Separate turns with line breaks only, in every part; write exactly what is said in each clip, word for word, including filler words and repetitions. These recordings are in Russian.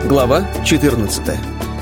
Глава четырнадцатая.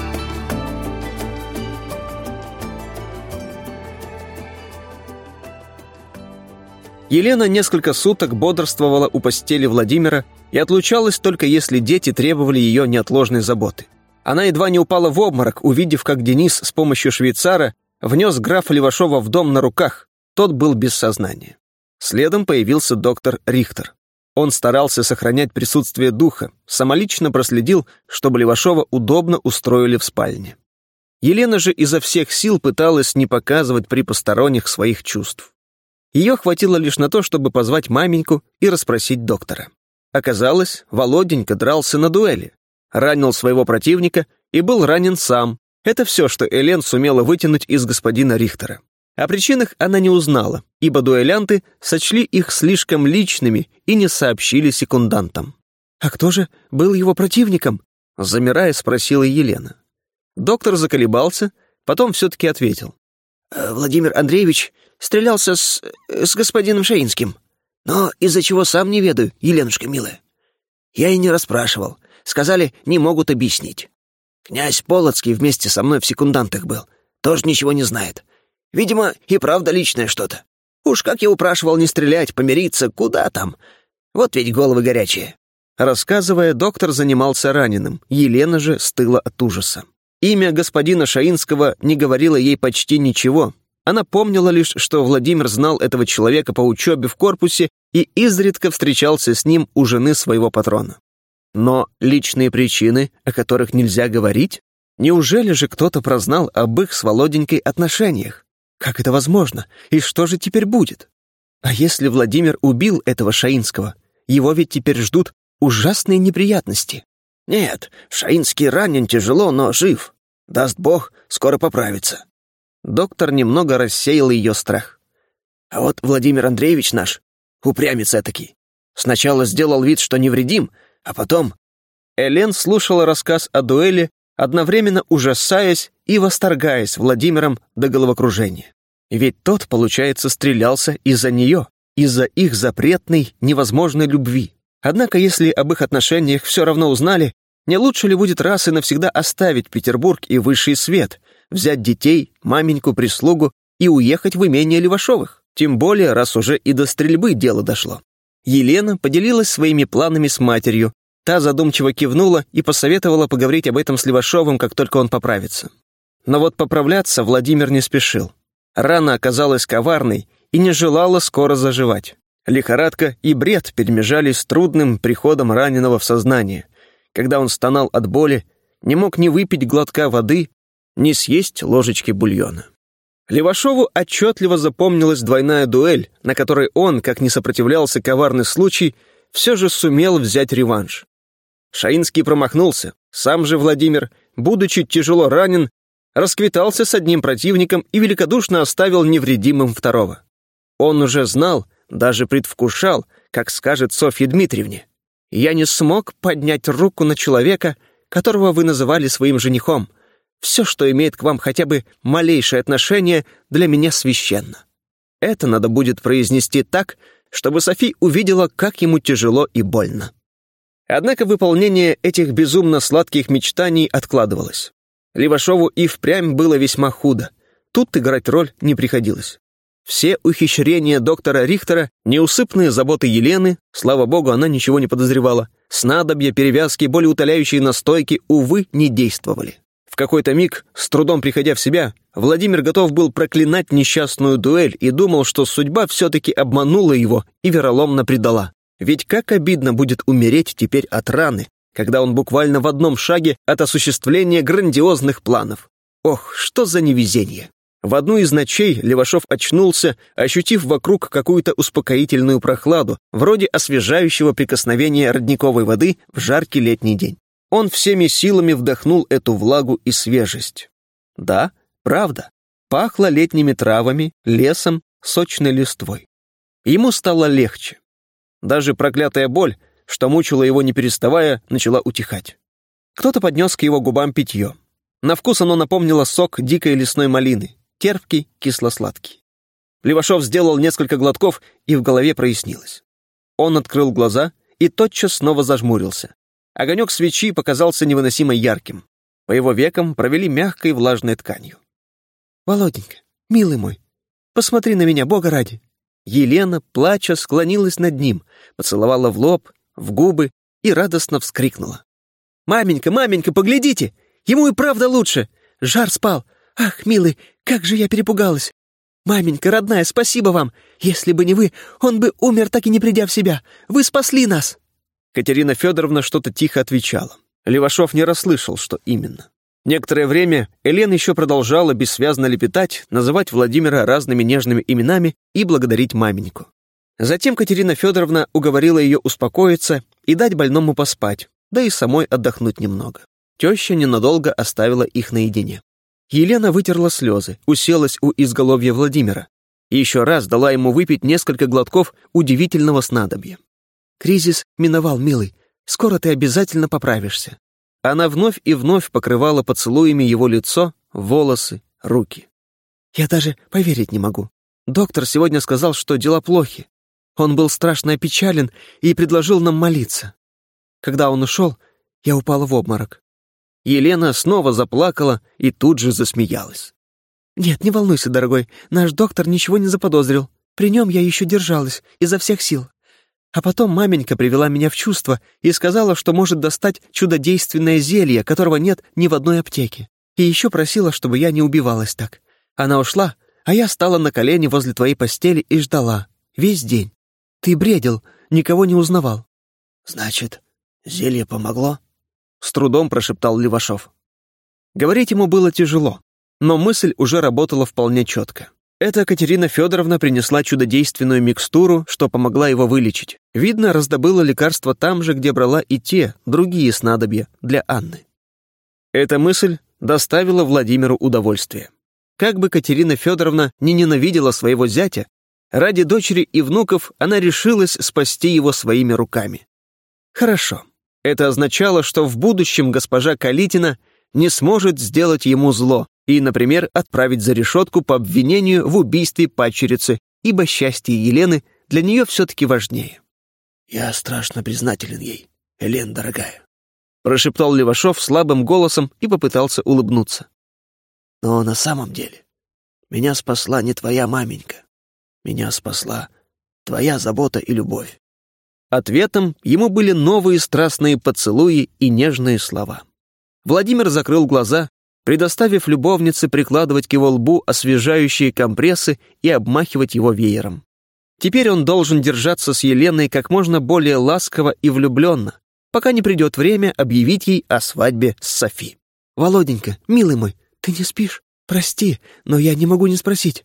Елена несколько суток бодрствовала у постели Владимира и отлучалась только если дети требовали ее неотложной заботы. Она едва не упала в обморок, увидев, как Денис с помощью швейцара внес графа Левашова в дом на руках. Тот был без сознания. Следом появился доктор Рихтер. Он старался сохранять присутствие духа, самолично проследил, чтобы Левашова удобно устроили в спальне. Елена же изо всех сил пыталась не показывать при посторонних своих чувств. Ее хватило лишь на то, чтобы позвать маменьку и расспросить доктора. Оказалось, Володенька дрался на дуэли, ранил своего противника и был ранен сам. Это все, что Элен сумела вытянуть из господина Рихтера. О причинах она не узнала, ибо дуэлянты сочли их слишком личными и не сообщили секундантам. «А кто же был его противником?» — замирая, спросила Елена. Доктор заколебался, потом все-таки ответил. «Владимир Андреевич стрелялся с... с господином Шаинским. Но из-за чего сам не ведаю, Еленушка милая. Я и не расспрашивал. Сказали, не могут объяснить. Князь Полоцкий вместе со мной в секундантах был. Тоже ничего не знает. Видимо, и правда личное что-то. Уж как я упрашивал не стрелять, помириться, куда там? Вот ведь головы горячие». Рассказывая, доктор занимался раненым, Елена же стыла от ужаса. Имя господина Шаинского не говорило ей почти ничего. Она помнила лишь, что Владимир знал этого человека по учебе в корпусе и изредка встречался с ним у жены своего патрона. Но личные причины, о которых нельзя говорить? Неужели же кто-то прознал об их с Володенькой отношениях? Как это возможно? И что же теперь будет? А если Владимир убил этого Шаинского? Его ведь теперь ждут ужасные неприятности. Нет, Шаинский ранен тяжело, но жив. Даст Бог, скоро поправится. Доктор немного рассеял ее страх. А вот Владимир Андреевич наш, упрямец этакий, сначала сделал вид, что невредим, а потом... Элен слушала рассказ о дуэли, одновременно ужасаясь и восторгаясь Владимиром до головокружения. Ведь тот, получается, стрелялся из-за нее, из-за их запретной, невозможной любви. Однако, если об их отношениях все равно узнали, не лучше ли будет раз и навсегда оставить Петербург и высший свет, взять детей, маменьку, прислугу и уехать в имение Левашовых? Тем более, раз уже и до стрельбы дело дошло. Елена поделилась своими планами с матерью. Та задумчиво кивнула и посоветовала поговорить об этом с Левашовым, как только он поправится. Но вот поправляться Владимир не спешил. Рана оказалась коварной и не желала скоро заживать. Лихорадка и бред перемежались с трудным приходом раненого в сознание, когда он стонал от боли, не мог ни выпить глотка воды, ни съесть ложечки бульона. Левашову отчетливо запомнилась двойная дуэль, на которой он, как не сопротивлялся коварный случай, все же сумел взять реванш. Шаинский промахнулся, сам же Владимир, будучи тяжело ранен, расквитался с одним противником и великодушно оставил невредимым второго. Он уже знал, даже предвкушал, как скажет Софье Дмитриевне: «Я не смог поднять руку на человека, которого вы называли своим женихом. Все, что имеет к вам хотя бы малейшее отношение, для меня священно». Это надо будет произнести так, чтобы Софи увидела, как ему тяжело и больно. Однако выполнение этих безумно сладких мечтаний откладывалось. Левашову и впрямь было весьма худо. Тут играть роль не приходилось. Все ухищрения доктора Рихтера, неусыпные заботы Елены, слава богу, она ничего не подозревала, снадобья, перевязки, болеутоляющие настойки, увы, не действовали. В какой-то миг, с трудом приходя в себя, Владимир готов был проклинать несчастную дуэль и думал, что судьба все-таки обманула его и вероломно предала. Ведь как обидно будет умереть теперь от раны, когда он буквально в одном шаге от осуществления грандиозных планов. Ох, что за невезение! В одну из ночей Левашов очнулся, ощутив вокруг какую-то успокоительную прохладу, вроде освежающего прикосновения родниковой воды в жаркий летний день. Он всеми силами вдохнул эту влагу и свежесть. Да, правда, пахло летними травами, лесом, сочной листвой. Ему стало легче. Даже проклятая боль, что мучила его не переставая, начала утихать. Кто-то поднес к его губам питье. На вкус оно напомнило сок дикой лесной малины, терпкий, кисло-сладкий. Левашов сделал несколько глотков, и в голове прояснилось. Он открыл глаза и тотчас снова зажмурился. Огонек свечи показался невыносимо ярким. По его векам провели мягкой влажной тканью. «Володенька, милый мой, посмотри на меня, Бога ради!» Елена, плача, склонилась над ним, поцеловала в лоб, в губы и радостно вскрикнула. «Маменька, маменька, поглядите! Ему и правда лучше! Жар спал! Ах, милый, как же я перепугалась! Маменька, родная, спасибо вам! Если бы не вы, он бы умер, так и не придя в себя! Вы спасли нас!» Катерина Федоровна что-то тихо отвечала. Левашов не расслышал, что именно. Некоторое время Елена еще продолжала бессвязно лепетать, называть Владимира разными нежными именами и благодарить маменьку. Затем Катерина Федоровна уговорила ее успокоиться и дать больному поспать, да и самой отдохнуть немного. Теща ненадолго оставила их наедине. Елена вытерла слезы, уселась у изголовья Владимира и еще раз дала ему выпить несколько глотков удивительного снадобья. «Кризис миновал, милый, скоро ты обязательно поправишься». Она вновь и вновь покрывала поцелуями его лицо, волосы, руки. «Я даже поверить не могу. Доктор сегодня сказал, что дела плохи. Он был страшно опечален и предложил нам молиться. Когда он ушел, я упала в обморок». Елена снова заплакала и тут же засмеялась. «Нет, не волнуйся, дорогой, наш доктор ничего не заподозрил. При нем я еще держалась, изо всех сил. А потом маменька привела меня в чувство и сказала, что может достать чудодейственное зелье, которого нет ни в одной аптеке. И еще просила, чтобы я не убивалась так. Она ушла, а я стала на колени возле твоей постели и ждала. Весь день. Ты бредил, никого не узнавал».
«Значит, зелье помогло?»
— с трудом прошептал Левашов. Говорить ему было тяжело, но мысль уже работала вполне четко. Это Катерина Федоровна принесла чудодейственную микстуру, что помогла его вылечить. Видно, раздобыла лекарства там же, где брала и те, другие снадобья для Анны. Эта мысль доставила Владимиру удовольствие. Как бы Катерина Федоровна не ненавидела своего зятя, ради дочери и внуков она решилась спасти его своими руками. Хорошо. Это означало, что в будущем госпожа Калитина не сможет сделать ему зло и, например, отправить за решетку по обвинению в убийстве падчерицы, ибо счастье Елены для нее все-таки важнее.
«Я страшно признателен ей, Елена дорогая»,
— прошептал Левашов слабым голосом и попытался улыбнуться.
«Но на самом деле меня спасла не твоя маменька. Меня спасла твоя забота и любовь».
Ответом ему были новые страстные поцелуи и нежные слова. Владимир закрыл глаза, предоставив любовнице прикладывать к его лбу освежающие компрессы и обмахивать его веером. Теперь он должен держаться с Еленой как можно более ласково и влюбленно, пока не придет время объявить ей о свадьбе с Софи.
«Володенька, милый мой, ты не спишь? Прости, но я не могу не спросить».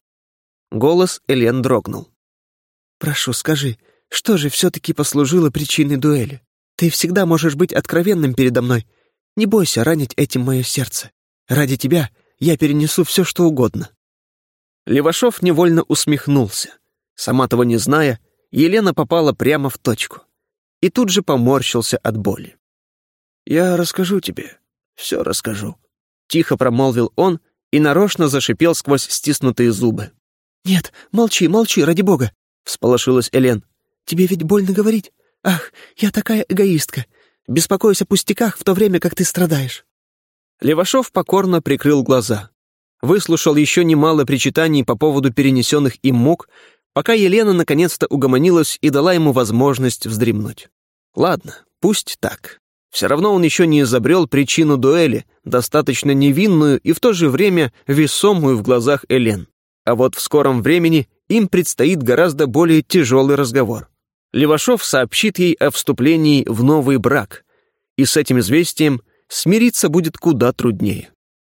Голос Элен дрогнул.
«Прошу, скажи, что же все-таки послужило причиной дуэли? Ты всегда можешь быть откровенным передо мной. Не бойся ранить этим мое сердце. Ради тебя я перенесу все, что угодно».
Левашов невольно усмехнулся. Сама того не зная, Елена попала прямо в точку. И тут же поморщился от боли.
«Я расскажу тебе, все расскажу», — тихо промолвил он и нарочно зашипел сквозь стиснутые зубы.
«Нет, молчи, молчи, ради бога», — всполошилась Элен. «Тебе ведь больно говорить? Ах, я такая эгоистка. Беспокоюсь о пустяках в то время, как ты страдаешь».
Левашов покорно прикрыл глаза. Выслушал еще немало причитаний по поводу перенесенных им мук, пока Елена наконец-то угомонилась и дала ему возможность вздремнуть. Ладно, пусть так. Все равно он еще не изобрел причину дуэли, достаточно невинную и в то же время весомую в глазах Элен. А вот в скором времени им предстоит гораздо более тяжелый разговор. Левашов сообщит ей о вступлении в новый брак, и с этим известием смириться будет куда труднее.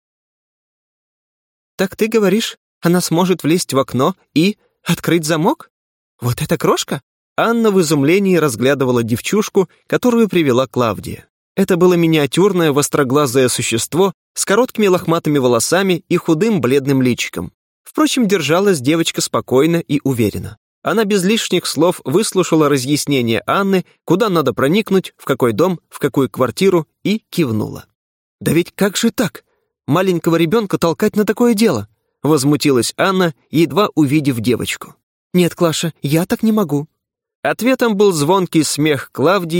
«Так ты говоришь, она сможет влезть в окно и открыть замок? Вот это крошка?»
Анна в изумлении разглядывала девчушку, которую привела Клавдия. Это было миниатюрное востроглазое существо с короткими лохматыми волосами и худым бледным личиком. Впрочем, держалась девочка спокойно и уверенно. Она без лишних слов выслушала разъяснение Анны, куда надо проникнуть, в какой дом, в какую квартиру, и кивнула.
«Да ведь как же так? Маленького ребенка толкать на такое дело?»
— возмутилась Анна, едва увидев девочку.
«Нет, Клаша, я так не могу».
Ответом был звонкий смех Клавдии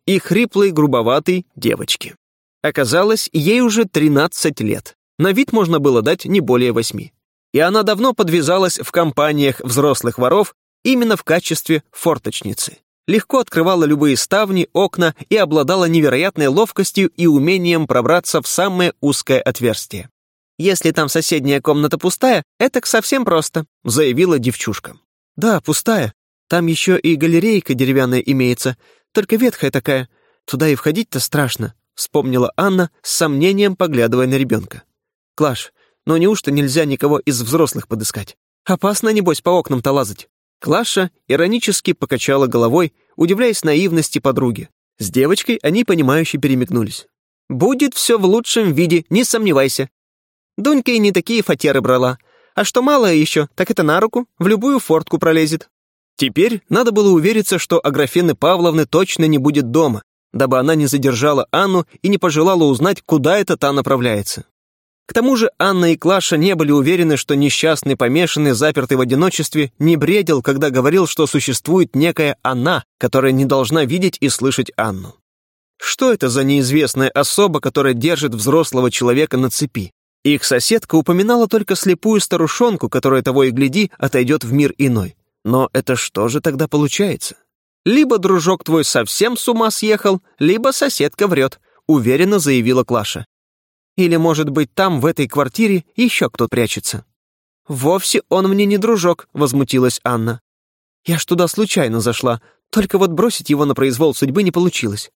и хриплой, грубоватой девочки. Оказалось, ей уже тринадцать лет. На вид можно было дать не более восьми. И она давно подвязалась в компаниях взрослых воров именно в качестве форточницы. Легко открывала любые ставни, окна и обладала невероятной ловкостью и умением пробраться в самое узкое отверстие. «Если там соседняя комната пустая, это совсем просто», — заявила девчушка. «Да, пустая. Там еще и галерейка деревянная имеется, только ветхая такая. Туда и входить-то страшно», — вспомнила Анна, с сомнением поглядывая на ребенка. «Клаш, ну неужто нельзя никого из взрослых подыскать? Опасно, небось, по окнам-то лазать». Клаша иронически покачала головой, удивляясь наивности подруги. С девочкой они, понимающе перемигнулись. «Будет все в лучшем виде, не сомневайся. Дунька и не такие фатеры брала. А что малое еще, так это на руку, в любую фортку пролезет». Теперь надо было увериться, что Аграфены Павловны точно не будет дома, дабы она не задержала Анну и не пожелала узнать, куда это та направляется. К тому же Анна и Клаша не были уверены, что несчастный помешанный, запертый в одиночестве, не бредил, когда говорил, что существует некая она, которая не должна видеть и слышать Анну. Что это за неизвестная особа, которая держит взрослого человека на цепи? Их соседка упоминала только слепую старушонку, которая того и гляди отойдет в мир иной. Но это что же тогда получается? Либо дружок твой совсем с ума съехал, либо соседка врет, уверенно заявила Клаша. Или, может быть, там, в этой квартире, еще кто прячется. «Вовсе он мне не дружок», — возмутилась Анна. «Я ж туда случайно зашла, только вот бросить его на произвол судьбы не получилось».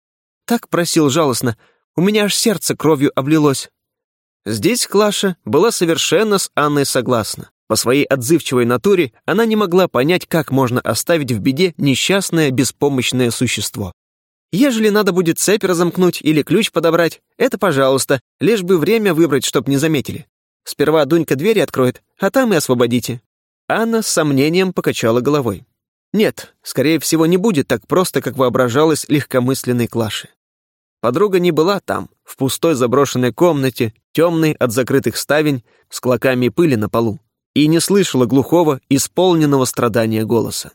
Так просил жалостно, у меня аж сердце кровью облилось. Здесь Клаша была совершенно с Анной согласна. По своей отзывчивой натуре она не могла понять, как можно оставить в беде несчастное, беспомощное существо. Ежели надо будет цепь разомкнуть или ключ подобрать, это пожалуйста, лишь бы время выбрать, чтоб не заметили. Сперва Дунька двери откроет, а там и освободите». Анна с сомнением покачала головой. Нет, скорее всего, не будет так просто, как воображалось легкомысленной Клаше. Подруга не была там, в пустой заброшенной комнате, темной от закрытых ставень, с клоками пыли на полу, и не слышала глухого, исполненного страдания голоса.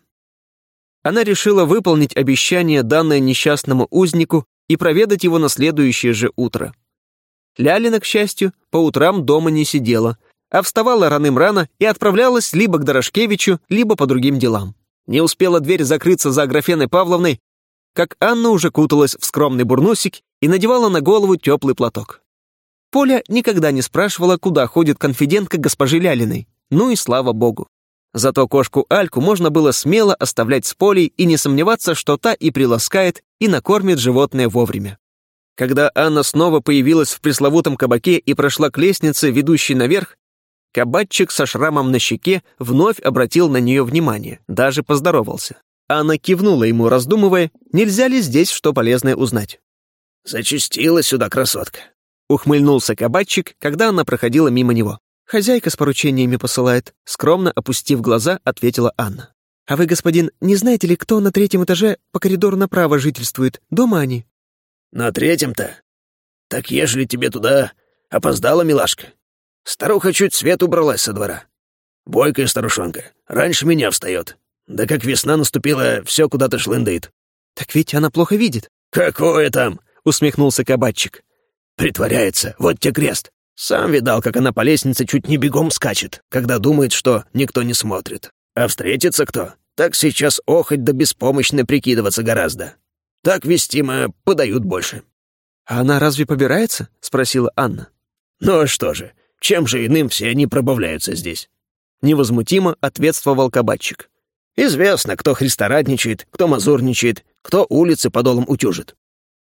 Она решила выполнить обещание, данное несчастному узнику, и проведать его на следующее же утро. Лялина, к счастью, по утрам дома не сидела, а вставала раным-рано и отправлялась либо к Дорошкевичу, либо по другим делам. Не успела дверь закрыться за Аграфеной Павловной, как Анна уже куталась в скромный бурнусик и надевала на голову теплый платок. Поля никогда не спрашивала, куда ходит конфидентка госпожи Лялиной, ну и слава богу. Зато кошку Альку можно было смело оставлять с Полей и не сомневаться, что та и приласкает, и накормит животное вовремя. Когда Анна снова появилась в пресловутом кабаке и прошла к лестнице, ведущей наверх, кабачик со шрамом на щеке вновь обратил на нее внимание, даже поздоровался. Анна кивнула ему, раздумывая, нельзя ли здесь что полезное узнать.
«Зачастила сюда красотка»,
— ухмыльнулся кабачик, когда она проходила мимо него. «Хозяйка с поручениями посылает», — скромно опустив глаза, ответила Анна. «А вы, господин, не знаете ли, кто на третьем этаже по коридору направо жительствует? Дома они?»
«На третьем-то? Так ежели тебе туда опоздала, милашка. Старуха чуть свет убралась со двора. Бойкая старушонка, раньше меня встает. Да как весна наступила, все куда-то шлындает».
«Так ведь она плохо видит».
«Какое там?»
— усмехнулся кабачик.
«Притворяется, вот те крест. Сам видал, как она по лестнице чуть не бегом скачет, когда думает, что никто не смотрит. А встретится кто, так сейчас охоть да беспомощно прикидываться гораздо. Так вестимо подают больше».
«А она разве побирается?» — спросила Анна.
«Ну а что же, чем же иным все они пробавляются здесь?»
Невозмутимо ответствовал кабачик.
«Известно, кто христорадничает, кто мазурничает, кто улицы подолом утюжит».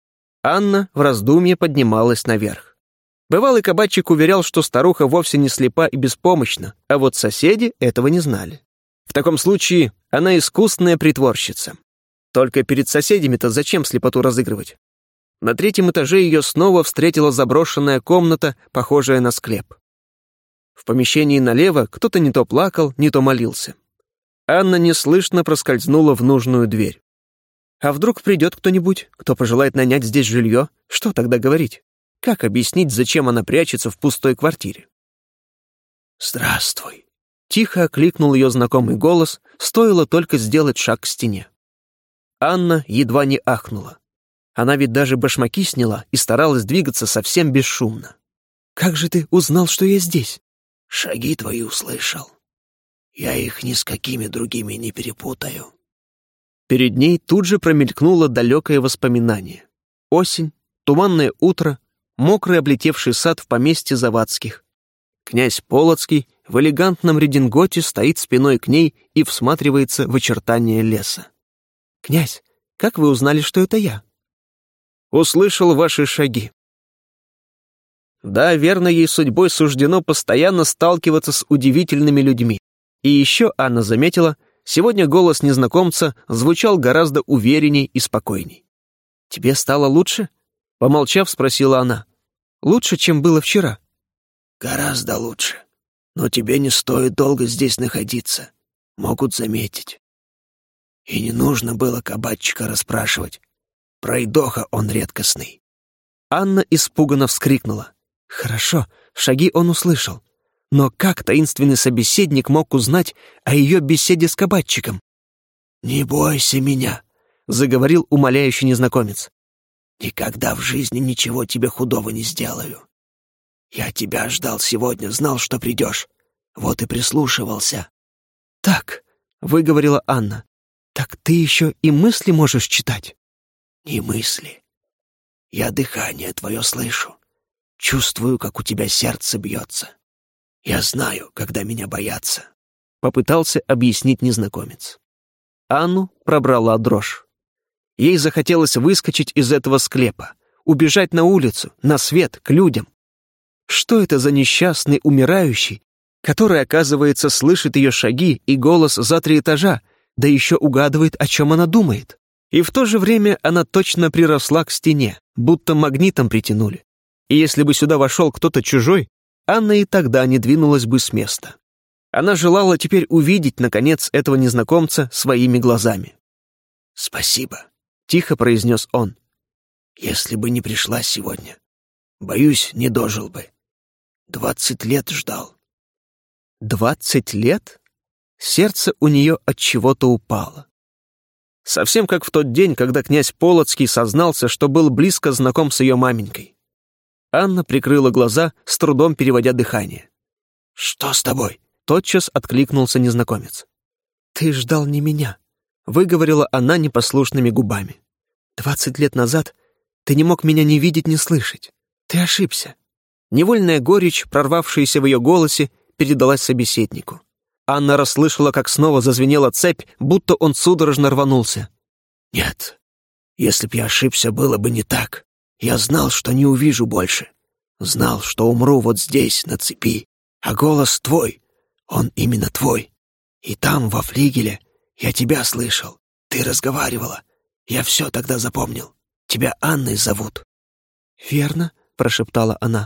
Анна в раздумье поднималась наверх. Бывалый кабачик уверял, что старуха вовсе не слепа и беспомощна, а вот соседи этого не знали. В таком случае она искусная притворщица. Только перед соседями-то зачем слепоту разыгрывать? На третьем этаже ее снова встретила заброшенная комната, похожая на склеп. В помещении налево кто-то не то плакал, не то молился. Анна неслышно проскользнула в нужную дверь. А вдруг придет кто-нибудь, кто пожелает нанять здесь жилье? Что тогда говорить? Как объяснить, зачем она прячется в пустой квартире?
«Здравствуй»,
— тихо окликнул ее знакомый голос, стоило только сделать шаг к стене. Анна едва не ахнула. Она ведь даже башмаки сняла и старалась двигаться совсем бесшумно.
«Как же ты узнал, что я здесь?»
«Шаги твои услышал. Я их ни с какими другими не перепутаю».
Перед ней тут же промелькнуло далекое воспоминание. Осень, туманное утро, мокрый облетевший сад в поместье Завадских. Князь Полоцкий в элегантном рединготе стоит спиной к ней и всматривается в очертания леса.
«Князь, как вы узнали, что это я?»
«Услышал ваши шаги». Да, верно, ей судьбой суждено постоянно сталкиваться с удивительными людьми. И еще Анна заметила, сегодня голос незнакомца звучал гораздо уверенней и спокойней. «Тебе стало лучше?» — помолчав, спросила она. «Лучше, чем было вчера?»
«Гораздо лучше. Но тебе не стоит долго здесь находиться. Могут заметить. И не нужно было кабачика расспрашивать. Пройдоха он редкостный».
Анна испуганно вскрикнула. «Хорошо, шаги он услышал. Но как таинственный собеседник мог узнать о ее беседе с кабачиком?»
«Не бойся меня»,
— заговорил умоляющий незнакомец.
«Никогда в жизни ничего тебе худого не сделаю. Я тебя ждал сегодня, знал, что придешь. Вот и прислушивался».
«Так», — выговорила Анна, — «так ты еще и мысли можешь читать?»
«Не мысли. Я дыхание твое слышу. Чувствую, как у тебя сердце бьется. Я знаю, когда меня боятся», —
попытался объяснить незнакомец. Анну пробрала дрожь. Ей захотелось выскочить из этого склепа, убежать на улицу, на свет, к людям. Что это за несчастный умирающий, который, оказывается, слышит ее шаги и голос за три этажа, да еще угадывает, о чем она думает? И в то же время она точно приросла к стене, будто магнитом притянули. И если бы сюда вошел кто-то чужой, Анна и тогда не двинулась бы с места. Она желала теперь увидеть, наконец, этого незнакомца своими глазами.
«Спасибо»,
— тихо произнес он.
«Если бы не пришла сегодня, боюсь, не дожил бы. Двадцать лет ждал».
«Двадцать лет?» Сердце у нее от чего-то упало. Совсем как в тот день, когда князь Полоцкий сознался, что был близко знаком с ее маменькой. Анна прикрыла глаза, с трудом переводя дыхание.
«Что с тобой?»
— тотчас откликнулся незнакомец. «Ты ждал не меня», — выговорила она непослушными губами. «Двадцать лет назад ты не мог меня ни видеть, ни слышать. Ты ошибся». Невольная горечь, прорвавшаяся в ее голосе, передалась собеседнику. Анна расслышала, как снова зазвенела цепь, будто он судорожно рванулся.
«Нет, если б я ошибся, было бы не так. Я знал, что не увижу больше. Знал, что умру вот здесь, на цепи. А голос твой, он именно твой. И там, во флигеле, я тебя слышал. Ты разговаривала. Я все тогда запомнил. Тебя Анной зовут».
«Верно», — прошептала она.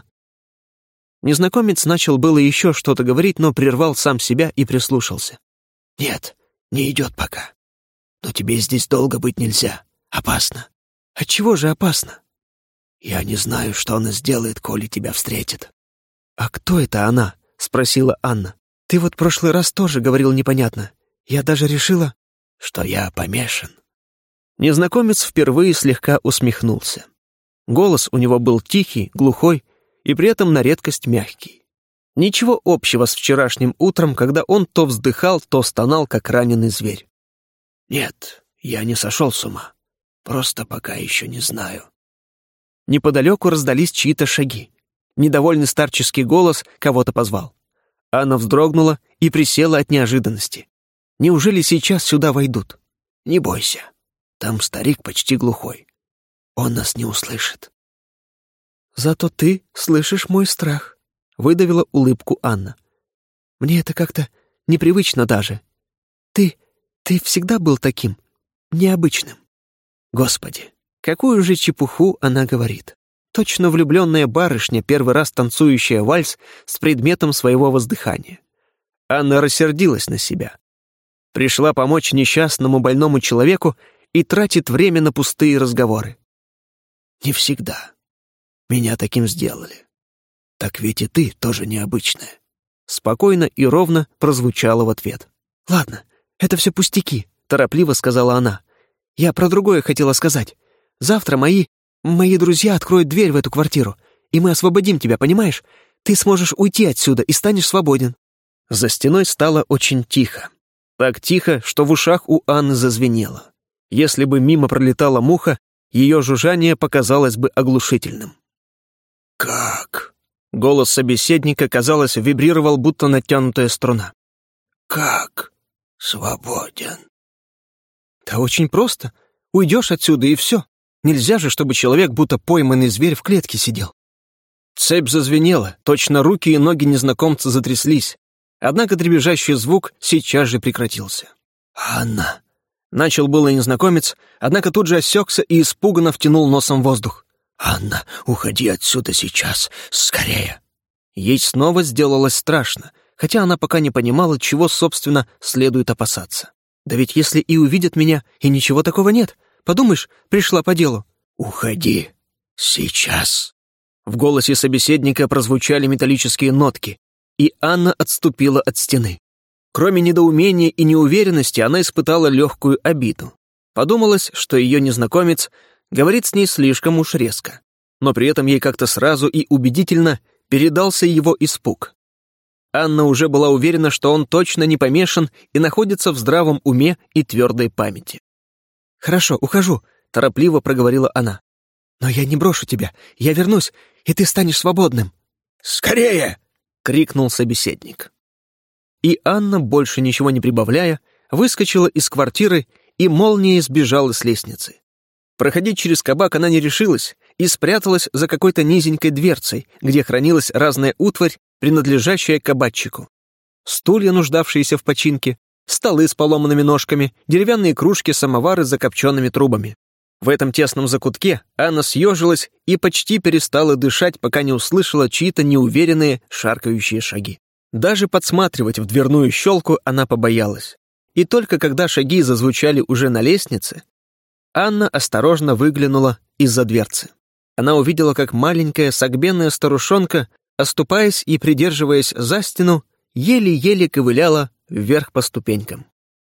Незнакомец начал было еще что-то говорить, но прервал сам себя и прислушался.
«Нет, не идет пока. Но тебе здесь долго быть нельзя. Опасно».
«Отчего же опасно?»
«Я не знаю, что она сделает, коли тебя встретит».
«А кто это она?» — спросила Анна. «Ты вот в прошлый раз тоже говорил непонятно. Я даже решила...»
«Что я помешан».
Незнакомец впервые слегка усмехнулся. Голос у него был тихий, глухой и при этом на редкость мягкий. Ничего общего с вчерашним утром, когда он то вздыхал, то стонал, как раненый зверь.
«Нет, я не сошел с ума. Просто пока еще не знаю».
Неподалеку раздались чьи-то шаги. Недовольный старческий голос кого-то позвал. Анна вздрогнула и присела от неожиданности. Неужели сейчас сюда войдут?
«Не бойся, там старик почти глухой. Он нас не услышит».
«Зато ты слышишь мой страх», — выдавила улыбку Анна. «Мне это как-то непривычно даже. Ты, ты всегда был таким, необычным».
Господи, какую же чепуху она говорит. Точно влюбленная барышня, первый раз танцующая вальс с предметом своего воздыхания. Анна рассердилась на себя. Пришла помочь несчастному больному человеку и тратит время на пустые разговоры.
«Не всегда. Меня таким сделали. Так ведь и ты тоже необычная».
Спокойно и ровно прозвучало в ответ.
«Ладно, это все пустяки»,
— торопливо сказала она.
«Я про другое хотела сказать. Завтра мои... мои друзья откроют дверь в эту квартиру, и мы освободим тебя, понимаешь? Ты сможешь уйти отсюда и станешь свободен».
За стеной стало очень тихо. Так тихо, что в ушах у Анны зазвенело. Если бы мимо пролетала муха, ее жужжание показалось бы оглушительным.
«Как?»
Голос собеседника, казалось, вибрировал, будто натянутая струна.
«Как свободен?»
«Да очень просто. Уйдешь отсюда, и все. Нельзя же, чтобы человек, будто пойманный зверь, в клетке сидел».
Цепь зазвенела, точно руки и ноги незнакомца затряслись. Однако дребезжащий звук сейчас же прекратился.
«Анна!»
Начал было незнакомец, однако тут же осекся и испуганно втянул носом воздух.
«Анна, уходи отсюда сейчас, скорее!»
Ей снова сделалось страшно, хотя она пока не понимала, чего, собственно, следует опасаться. «Да ведь если и увидят меня, и ничего такого нет, подумаешь, пришла по делу».
«Уходи сейчас!»
В голосе собеседника прозвучали металлические нотки, и Анна отступила от стены. Кроме недоумения и неуверенности, она испытала легкую обиду. Подумалось, что ее незнакомец говорит с ней слишком уж резко, но при этом ей как-то сразу и убедительно передался его испуг. Анна уже была уверена, что он точно не помешан и находится в здравом уме и твердой памяти.
«Хорошо, ухожу», — торопливо проговорила она. «Но я не брошу тебя, я вернусь, и ты станешь свободным».
«Скорее!»
— крикнул собеседник. И Анна, больше ничего не прибавляя, выскочила из квартиры и молнией сбежала с лестницы. Проходить через кабак она не решилась и спряталась за какой-то низенькой дверцей, где хранилась разная утварь, принадлежащая кабачику. Стулья, нуждавшиеся в починке, столы с поломанными ножками, деревянные кружки, самовары с закопченными трубами. В этом тесном закутке Анна съежилась и почти перестала дышать, пока не услышала чьи-то неуверенные шаркающие шаги. Даже подсматривать в дверную щелку она побоялась. И только когда шаги зазвучали уже на лестнице, Анна осторожно выглянула из-за дверцы. Она увидела, как маленькая согбенная старушонка, оступаясь и придерживаясь за стену, еле-еле ковыляла вверх по ступенькам.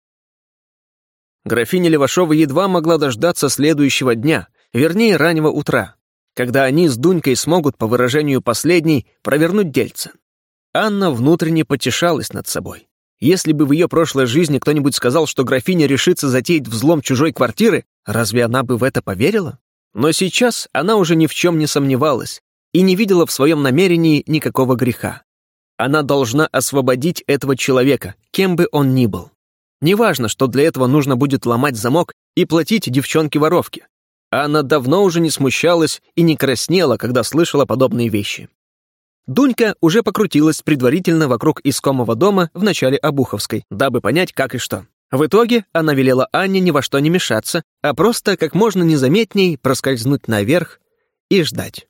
Графиня Левашова едва могла дождаться следующего дня, вернее, раннего утра, когда они с Дунькой смогут, по выражению последней, провернуть дельце. Анна внутренне потешалась над собой. Если бы в ее прошлой жизни кто-нибудь сказал, что графиня решится затеять взлом чужой квартиры, разве она бы в это поверила? Но сейчас она уже ни в чем не сомневалась и не видела в своем намерении никакого греха. Она должна освободить этого человека, кем бы он ни был. Неважно, что для этого нужно будет ломать замок и платить девчонке-воровке. Анна давно уже не смущалась и не краснела, когда слышала подобные вещи. Дунька уже покрутилась предварительно вокруг искомого дома в начале Обуховской, дабы понять, как и что. В итоге она велела Анне ни во что не мешаться, а просто как можно незаметней проскользнуть наверх и ждать.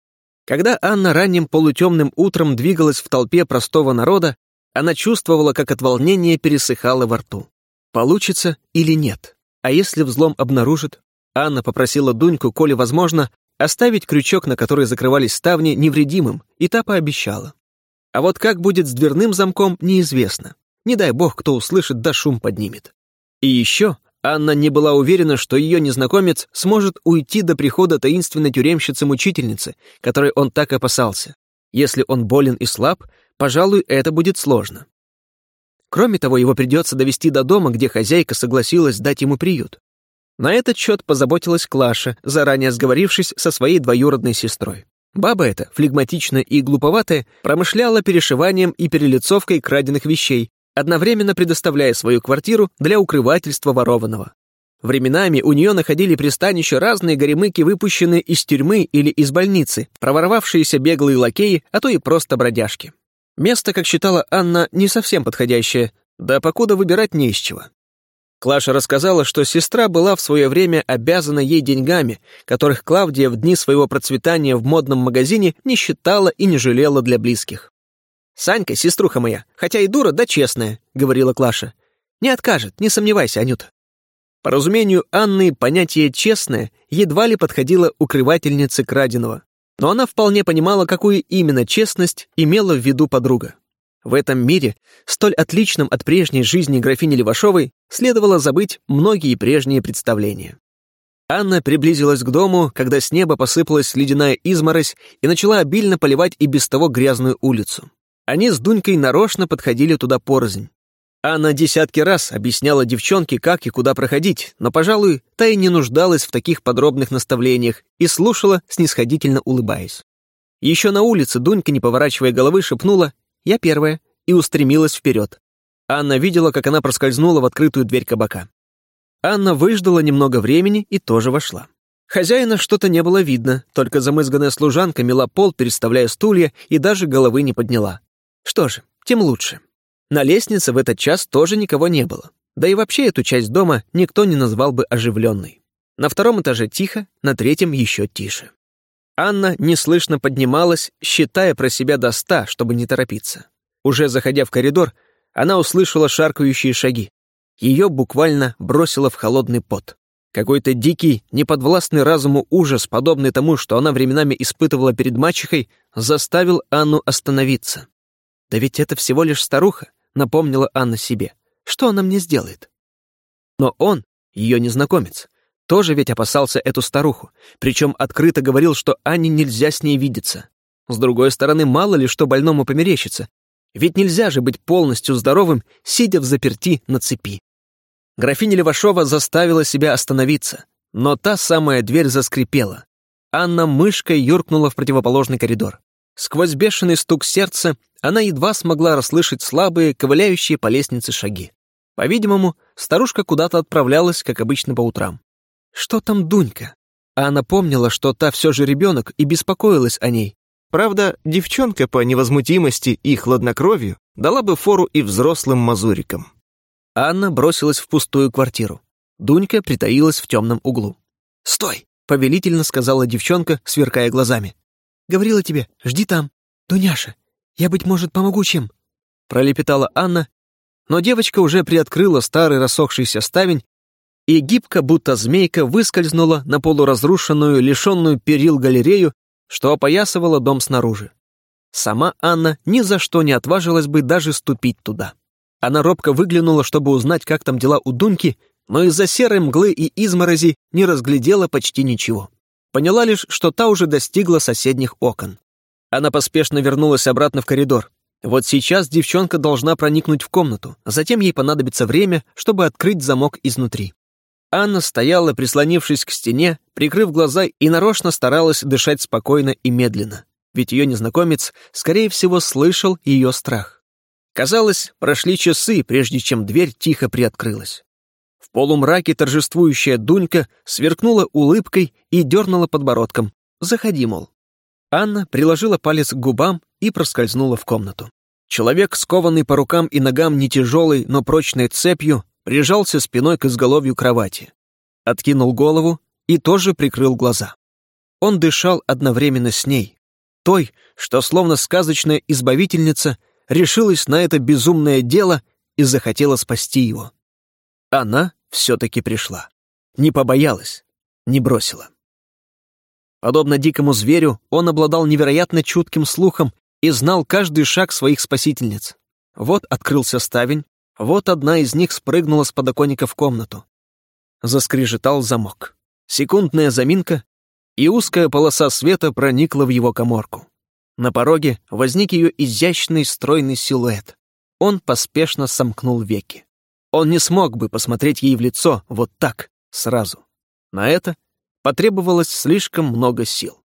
Когда Анна ранним полутемным утром двигалась в толпе простого народа, она чувствовала, как от волнения пересыхало во рту. Получится или нет? А если взлом обнаружит? Анна попросила Дуньку, коли возможно, оставить крючок, на который закрывались ставни, невредимым, и та пообещала. А вот как будет с дверным замком, неизвестно. Не дай бог, кто услышит, да шум поднимет. И еще Анна не была уверена, что ее незнакомец сможет уйти до прихода таинственной тюремщицы-мучительницы, которой он так опасался. Если он болен и слаб, пожалуй, это будет сложно. Кроме того, его придется довести до дома, где хозяйка согласилась дать ему приют. На этот счет позаботилась Клаша, заранее сговорившись со своей двоюродной сестрой. Баба эта, флегматичная и глуповатая, промышляла перешиванием и перелицовкой краденных вещей, одновременно предоставляя свою квартиру для укрывательства ворованного. Временами у нее находили пристанище разные горемыки, выпущенные из тюрьмы или из больницы, проворовавшиеся беглые лакеи, а то и просто бродяжки. Место, как считала Анна, не совсем подходящее, да покуда выбирать не из чего. Клаша рассказала, что сестра была в свое время обязана ей деньгами, которых Клавдия в дни своего процветания в модном магазине не считала и не жалела для близких. «Санька, сеструха моя, хотя и дура, да честная», — говорила Клаша. «Не откажет, не сомневайся, Анюта». По разумению Анны, понятие «честное» едва ли подходило укрывательнице краденого, но она вполне понимала, какую именно честность имела в виду подруга. В этом мире, столь отличном от прежней жизни графини Левашовой, следовало забыть многие прежние представления. Анна приблизилась к дому, когда с неба посыпалась ледяная изморозь и начала обильно поливать и без того грязную улицу. Они с Дунькой нарочно подходили туда порознь. Анна десятки раз объясняла девчонке, как и куда проходить, но, пожалуй, та и не нуждалась в таких подробных наставлениях и слушала, снисходительно улыбаясь. Еще на улице Дунька, не поворачивая головы, шепнула «Я первая» и устремилась вперед. Анна видела, как она проскользнула в открытую дверь кабака. Анна выждала немного времени и тоже вошла. Хозяина что-то не было видно, только замызганная служанка мела пол, переставляя стулья, и даже головы не подняла. Что же, тем лучше. На лестнице в этот час тоже никого не было. Да и вообще эту часть дома никто не назвал бы оживленной. На втором этаже тихо, на третьем еще тише. Анна неслышно поднималась, считая про себя до ста, чтобы не торопиться. Уже заходя в коридор, она услышала шаркающие шаги. Ее буквально бросило в холодный пот. Какой-то дикий, неподвластный разуму ужас, подобный тому, что она временами испытывала перед мачехой, заставил Анну остановиться. «Да ведь это всего лишь старуха», — напомнила Анна себе. «Что она мне сделает?» Но он, ее незнакомец, тоже ведь опасался эту старуху, причем открыто говорил, что Анне нельзя с ней видеться. С другой стороны, мало ли что больному померещится, ведь нельзя же быть полностью здоровым, сидя взаперти на цепи. Графиня Левашова заставила себя остановиться, но та самая дверь заскрипела. Анна мышкой юркнула в противоположный коридор. Сквозь бешеный стук сердца она едва смогла расслышать слабые, ковыляющие по лестнице шаги. По-видимому, старушка куда-то отправлялась, как обычно, по утрам. Что там Дунька? Анна помнила, что та все же ребенок, и беспокоилась о ней. Правда, девчонка по невозмутимости и хладнокровию дала бы фору и взрослым мазурикам. Анна бросилась в пустую квартиру. Дунька притаилась в темном углу. «Стой!» — повелительно сказала девчонка, сверкая глазами. «Говорила тебе, жди там. Дуняша, я, быть может, помогу чем?» Пролепетала Анна, но девочка уже приоткрыла старый рассохшийся ставень и гибко, будто змейка, выскользнула на полуразрушенную, лишенную перил галерею, что опоясывала дом снаружи. Сама Анна ни за что не отважилась бы даже ступить туда. Она робко выглянула, чтобы узнать, как там дела у Дуньки, но из-за серой мглы и изморози не разглядела почти ничего. Поняла лишь, что та уже достигла соседних окон. Она поспешно вернулась обратно в коридор. Вот сейчас девчонка должна проникнуть в комнату, а затем ей понадобится время, чтобы открыть замок изнутри. Анна стояла, прислонившись к стене, прикрыв глаза, и нарочно старалась дышать спокойно и медленно, ведь ее незнакомец, скорее всего, слышал ее страх. Казалось, прошли часы, прежде чем дверь тихо приоткрылась. В полумраке торжествующая Дунька сверкнула улыбкой и дернула подбородком. «Заходи, мол». Анна приложила палец к губам и проскользнула в комнату. Человек, скованный по рукам и ногам не тяжелой, но прочной цепью, прижался спиной к изголовью кровати. Откинул голову и тоже прикрыл глаза. Он дышал одновременно с ней, той, что словно сказочная избавительница решилась на это безумное дело и захотела спасти его. Она все-таки пришла. Не побоялась, не бросила. Подобно дикому зверю, он обладал невероятно чутким слухом и знал каждый шаг своих спасительниц. Вот открылся ставень, вот одна из них спрыгнула с подоконника в комнату. Заскрежетал замок. Секундная заминка, и узкая полоса света проникла в его каморку. На пороге возник ее изящный стройный силуэт. Он поспешно сомкнул веки. Он не смог бы посмотреть ей в лицо вот так, сразу. На это потребовалось слишком много сил.